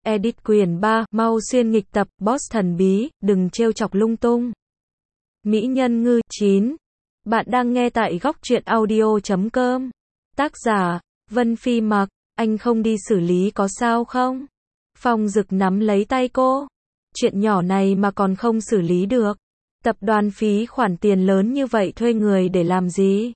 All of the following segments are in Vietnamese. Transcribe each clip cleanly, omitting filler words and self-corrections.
Edit quyển 3, mau xuyên nghịch tập, boss thần bí, đừng trêu chọc lung tung. Mỹ nhân ngư, 9. Bạn đang nghe tại góc truyện audio.com. Tác giả, Vân Phi Mặc, anh không đi xử lý có sao không? Phong Dực nắm lấy tay cô. Chuyện nhỏ này mà còn không xử lý được. Tập đoàn phí khoản tiền lớn như vậy thuê người để làm gì?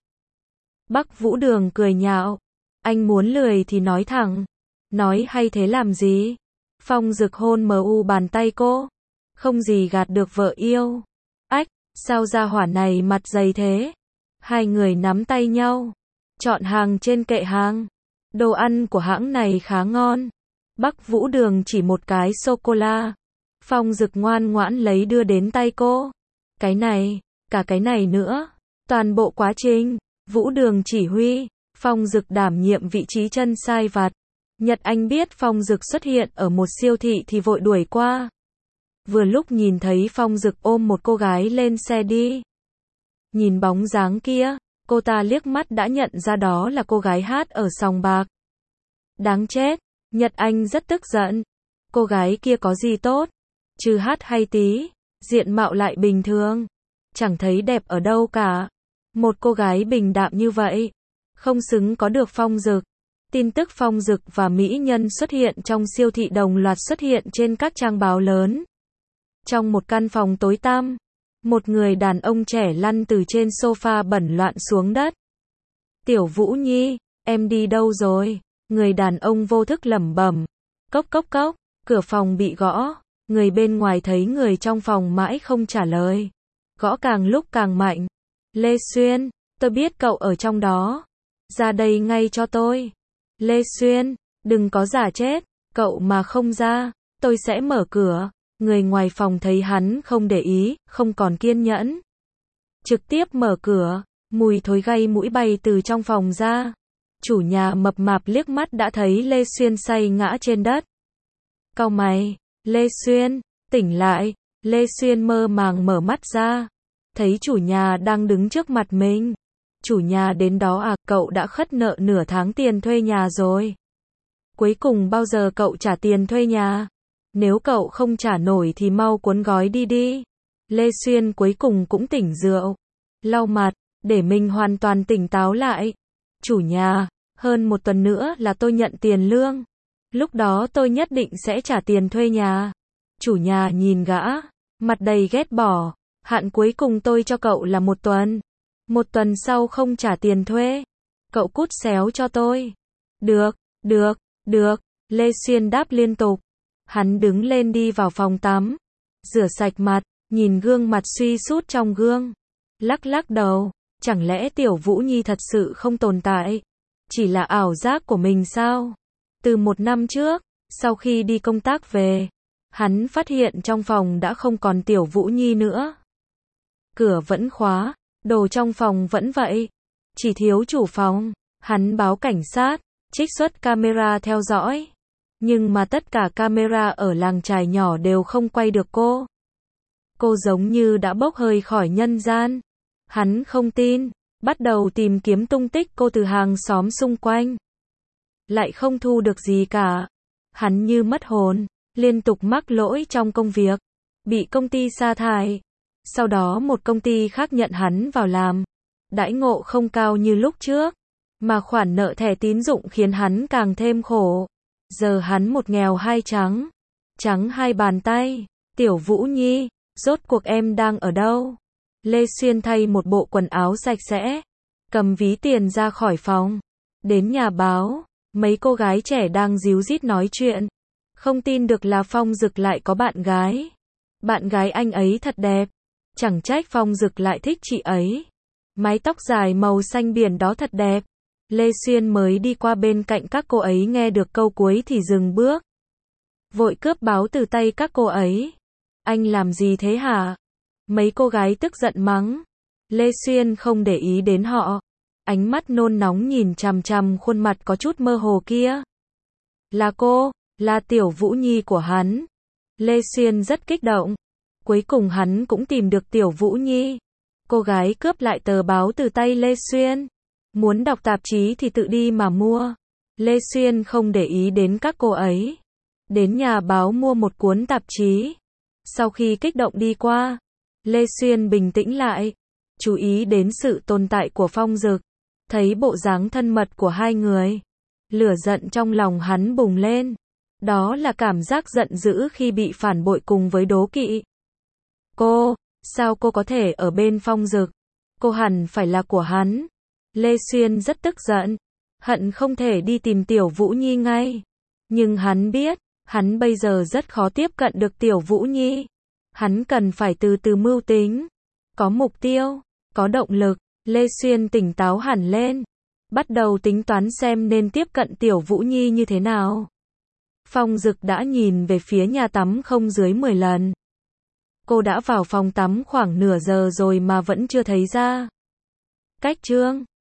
Bắc Vũ Đường cười nhạo. Anh muốn lười thì nói thẳng. Nói hay thế làm gì? Phong Dực hôn bàn tay cô. Không gì gạt được vợ yêu. Ách, sao gia hỏa này mặt dày thế? Hai người nắm tay nhau. Chọn hàng trên kệ hàng. Đồ ăn của hãng này khá ngon. Bắc Vũ Đường chỉ một cái sô-cô-la. Phong Dực ngoan ngoãn lấy đưa đến tay cô. Cái này, cả cái này nữa. Toàn bộ quá trình, Vũ Đường chỉ huy, Phong Dực đảm nhiệm vị trí chân sai vặt. Nhật Anh biết Phong Dực xuất hiện ở một siêu thị thì vội đuổi qua. Vừa lúc nhìn thấy Phong Dực ôm một cô gái lên xe đi. Nhìn bóng dáng kia, cô ta liếc mắt đã nhận ra đó là cô gái hát ở sòng bạc. Đáng chết, Nhật Anh rất tức giận. Cô gái kia có gì tốt? Trừ hát hay tí, diện mạo lại bình thường. Chẳng thấy đẹp ở đâu cả. Một cô gái bình đạm như vậy, không xứng có được Phong Dực. Tin tức Phong Dực và mỹ nhân xuất hiện trong siêu thị đồng loạt xuất hiện trên các trang báo lớn. Trong một căn phòng tối tăm, một người đàn ông trẻ lăn từ trên sofa bẩn loạn xuống đất. Tiểu Vũ Nhi, em đi đâu rồi? Người đàn ông vô thức lẩm bẩm. Cốc cốc cốc, cửa phòng bị gõ. Người bên ngoài thấy người trong phòng mãi không trả lời. Gõ càng lúc càng mạnh. Lê Xuyên, tôi biết cậu ở trong đó. Ra đây ngay cho tôi. Lê Xuyên, đừng có giả chết. Cậu mà không ra, tôi sẽ mở cửa. Người ngoài phòng thấy hắn không để ý, không còn kiên nhẫn. Trực tiếp mở cửa, mùi thối gây mũi bay từ trong phòng ra. Chủ nhà mập mạp liếc mắt đã thấy Lê Xuyên say ngã trên đất. Cau mày, Lê Xuyên, tỉnh lại. Lê Xuyên mơ màng mở mắt ra. Thấy chủ nhà đang đứng trước mặt mình. Chủ nhà đến đó à, cậu đã khất nợ nửa tháng tiền thuê nhà rồi. Cuối cùng bao giờ cậu trả tiền thuê nhà? Nếu cậu không trả nổi thì mau cuốn gói đi đi. Lê Xuyên cuối cùng cũng tỉnh rượu. Lau mặt, để mình hoàn toàn tỉnh táo lại. Chủ nhà, hơn một tuần nữa là tôi nhận tiền lương. Lúc đó tôi nhất định sẽ trả tiền thuê nhà. Chủ nhà nhìn gã, mặt đầy ghét bỏ. Hạn cuối cùng tôi cho cậu là 1 tuần. 1 tuần sau không trả tiền thuê, cậu cút xéo cho tôi. Được, được, được. Lê Xuyên đáp liên tục. Hắn đứng lên đi vào phòng tắm. Rửa sạch mặt, nhìn gương mặt suy sút trong gương. Lắc lắc đầu, chẳng lẽ Tiểu Vũ Nhi thật sự không tồn tại? Chỉ là ảo giác của mình sao? Từ 1 năm trước, sau khi đi công tác về, hắn phát hiện trong phòng đã không còn Tiểu Vũ Nhi nữa. Cửa vẫn khóa, đồ trong phòng vẫn vậy. Chỉ thiếu chủ phòng, hắn báo cảnh sát, trích xuất camera theo dõi. Nhưng mà tất cả camera ở làng chài nhỏ đều không quay được cô. Cô giống như đã bốc hơi khỏi nhân gian. Hắn không tin, bắt đầu tìm kiếm tung tích cô từ hàng xóm xung quanh. Lại không thu được gì cả. Hắn như mất hồn, liên tục mắc lỗi trong công việc, bị công ty sa thải. Sau đó một công ty khác nhận hắn vào làm. Đãi ngộ không cao như lúc trước, mà khoản nợ thẻ tín dụng khiến hắn càng thêm khổ. Giờ hắn một nghèo hai trắng. Trắng hai bàn tay. Tiểu Vũ Nhi, rốt cuộc em đang ở đâu? Lê Xuyên thay một bộ quần áo sạch sẽ, cầm ví tiền ra khỏi phòng. Đến nhà báo, mấy cô gái trẻ đang díu dít nói chuyện. Không tin được là Phong Dực lại có bạn gái. Bạn gái anh ấy thật đẹp. Chẳng trách Phong Dực lại thích chị ấy. Mái tóc dài màu xanh biển đó thật đẹp. Lê Xuyên mới đi qua bên cạnh các cô ấy nghe được câu cuối thì dừng bước. Vội cướp báo từ tay các cô ấy. Anh làm gì thế hả? Mấy cô gái tức giận mắng. Lê Xuyên không để ý đến họ. Ánh mắt nôn nóng nhìn chằm chằm khuôn mặt có chút mơ hồ kia. Là cô, là Tiểu Vũ Nhi của hắn. Lê Xuyên rất kích động. Cuối cùng hắn cũng tìm được Tiểu Vũ Nhi. Cô gái cướp lại tờ báo từ tay Lê Xuyên. Muốn đọc tạp chí thì tự đi mà mua. Lê Xuyên không để ý đến các cô ấy. Đến nhà báo mua một cuốn tạp chí. Sau khi kích động đi qua, Lê Xuyên bình tĩnh lại, chú ý đến sự tồn tại của Phong Dực, thấy bộ dáng thân mật của hai người. Lửa giận trong lòng hắn bùng lên. Đó là cảm giác giận dữ khi bị phản bội cùng với đố kỵ. Sao cô có thể ở bên Phong Dực? Cô hẳn phải là của hắn. Lê Xuyên rất tức giận, hận không thể đi tìm Tiểu Vũ Nhi ngay. Nhưng hắn biết, hắn bây giờ rất khó tiếp cận được Tiểu Vũ Nhi. Hắn cần phải từ từ mưu tính, có mục tiêu, có động lực. Lê Xuyên tỉnh táo hẳn lên, bắt đầu tính toán xem nên tiếp cận Tiểu Vũ Nhi như thế nào. Phong Dực đã nhìn về phía nhà tắm không dưới 10 lần. Cô đã vào phòng tắm khoảng nửa giờ rồi mà vẫn chưa thấy ra. Cách chương